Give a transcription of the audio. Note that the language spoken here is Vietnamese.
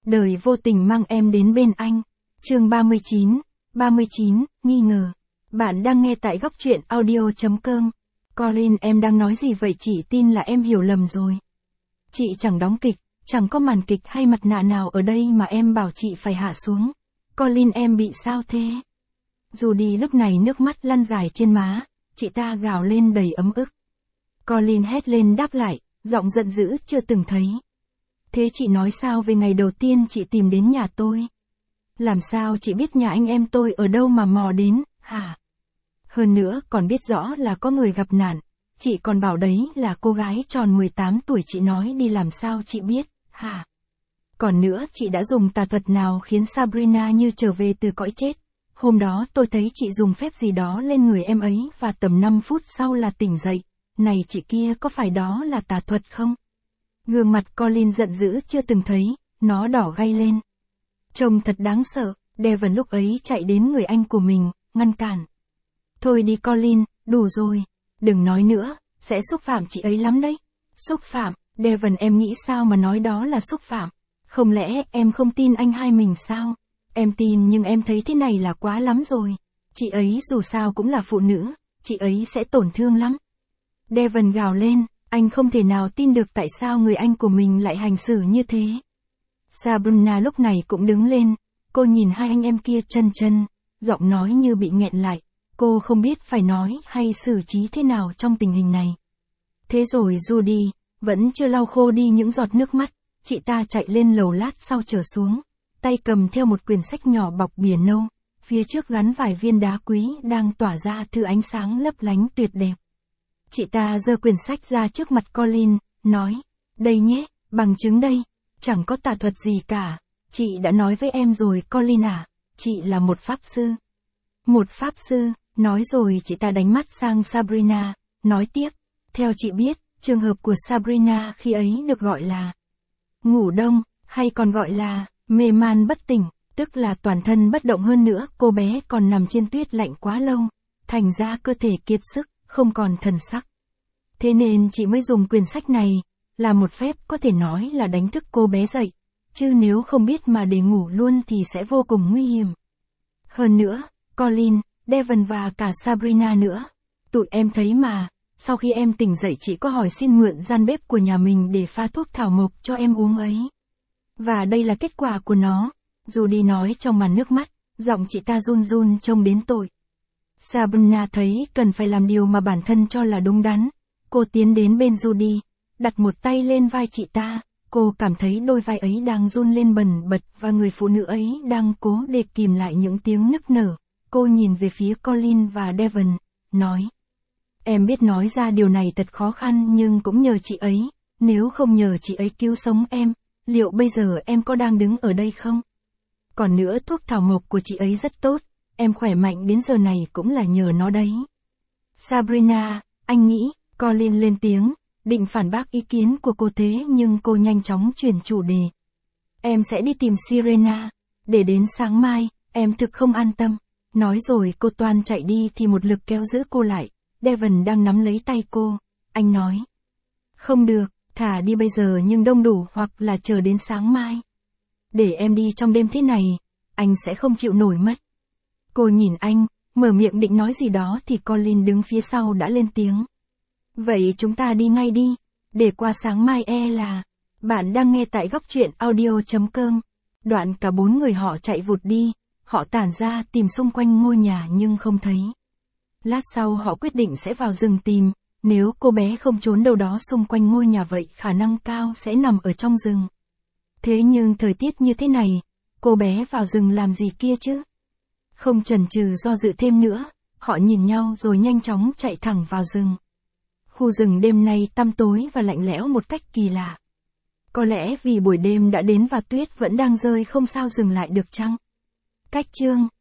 Đời vô tình mang em đến bên anh. Chương 39, nghi ngờ. Bạn đang nghe tại góc truyện audio.com. Colin, em đang nói gì vậy? Chị tin là em hiểu lầm rồi. Chị chẳng đóng kịch, chẳng có màn kịch hay mặt nạ nào ở đây mà em bảo chị phải hạ xuống. Colin, em bị sao thế? Judy lúc này nước mắt lăn dài trên má, chị ta gào lên đầy ấm ức. Colin hét lên đáp lại, giọng giận dữ chưa từng thấy. Thế chị nói sao về ngày đầu tiên chị tìm đến nhà tôi? Làm sao chị biết nhà anh em tôi ở đâu mà mò đến, hả? Hơn nữa còn biết rõ là có người gặp nạn, chị còn bảo đấy là cô gái tròn 18 tuổi, chị nói đi làm sao chị biết, hả? Còn nữa, chị đã dùng tà thuật nào khiến Sabrina như trở về từ cõi chết? Hôm đó tôi thấy chị dùng phép gì đó lên người em ấy và tầm 5 phút sau là tỉnh dậy. Này chị kia, có phải đó là tà thuật không? Gương mặt Colin giận dữ chưa từng thấy, nó đỏ gay lên. Trông thật đáng sợ. Devon lúc ấy chạy đến người anh của mình, ngăn cản. Thôi đi Colin, đủ rồi. Đừng nói nữa, sẽ xúc phạm chị ấy lắm đấy. Xúc phạm? Devon, em nghĩ sao mà nói đó là xúc phạm? Không lẽ em không tin anh hai mình sao? Em tin, nhưng em thấy thế này là quá lắm rồi. Chị ấy dù sao cũng là phụ nữ, chị ấy sẽ tổn thương lắm. Devon gào lên, anh không thể nào tin được tại sao người anh của mình lại hành xử như thế. Sabrina lúc này cũng đứng lên, cô nhìn hai anh em kia chân, giọng nói như bị nghẹn lại, cô không biết phải nói hay xử trí thế nào trong tình hình này. Thế rồi Judy, vẫn chưa lau khô đi những giọt nước mắt, chị ta chạy lên lầu lát sau trở xuống, tay cầm theo một quyển sách nhỏ bọc bìa nâu, phía trước gắn vài viên đá quý đang tỏa ra thứ ánh sáng lấp lánh tuyệt đẹp. Chị ta giơ quyển sách ra trước mặt Colin, nói, đây nhé, bằng chứng đây, chẳng có tà thuật gì cả, chị đã nói với em rồi Colin à, chị là một pháp sư. Một pháp sư, nói rồi chị ta đánh mắt sang Sabrina, nói tiếp, theo chị biết, trường hợp của Sabrina khi ấy được gọi là ngủ đông, hay còn gọi là mê man bất tỉnh, tức là toàn thân bất động, hơn nữa cô bé còn nằm trên tuyết lạnh quá lâu, thành ra cơ thể kiệt sức, không còn thần sắc. Thế nên chị mới dùng quyển sách này, là một phép có thể nói là đánh thức cô bé dậy, chứ nếu không biết mà để ngủ luôn thì sẽ vô cùng nguy hiểm. Hơn nữa, Colin, Devon và cả Sabrina nữa, tụi em thấy mà, sau khi em tỉnh dậy chị có hỏi xin mượn gian bếp của nhà mình để pha thuốc thảo mộc cho em uống ấy. Và đây là kết quả của nó, Judy nói trong màn nước mắt, giọng chị ta run trông đến tội. Sabrina thấy cần phải làm điều mà bản thân cho là đúng đắn, cô tiến đến bên Judy, đặt một tay lên vai chị ta, cô cảm thấy đôi vai ấy đang run lên bần bật và người phụ nữ ấy đang cố để kìm lại những tiếng nức nở. Cô nhìn về phía Colin và Devon, nói, em biết nói ra điều này thật khó khăn nhưng cũng nhờ chị ấy, nếu không nhờ chị ấy cứu sống em, liệu bây giờ em có đang đứng ở đây không? Còn nữa, thuốc thảo mộc của chị ấy rất tốt, em khỏe mạnh đến giờ này cũng là nhờ nó đấy. Sabrina, anh nghĩ, Colin lên tiếng, định phản bác ý kiến của cô thế nhưng cô nhanh chóng chuyển chủ đề. Em sẽ đi tìm Sirena, để đến sáng mai, em thực không an tâm. Nói rồi cô toan chạy đi thì một lực kéo giữ cô lại, Devon đang nắm lấy tay cô, anh nói. Không được, thả đi bây giờ nhưng đông đủ hoặc là chờ đến sáng mai. Để em đi trong đêm thế này, anh sẽ không chịu nổi mất. Cô nhìn anh, mở miệng định nói gì đó thì Colin đứng phía sau đã lên tiếng. Vậy chúng ta đi ngay đi, để qua sáng mai là... Bạn đang nghe tại góc truyện audio.com. Đoạn cả bốn người họ chạy vụt đi, họ tản ra tìm xung quanh ngôi nhà nhưng không thấy. Lát sau họ quyết định sẽ vào rừng tìm, nếu cô bé không trốn đâu đó xung quanh ngôi nhà vậy khả năng cao sẽ nằm ở trong rừng. Thế nhưng thời tiết như thế này, cô bé vào rừng làm gì kia chứ? Không chần chừ do dự thêm nữa, họ nhìn nhau rồi nhanh chóng chạy thẳng vào rừng. Khu rừng đêm nay tăm tối và lạnh lẽo một cách kỳ lạ. Có lẽ vì buổi đêm đã đến và tuyết vẫn đang rơi không sao dừng lại được chăng? Cách chương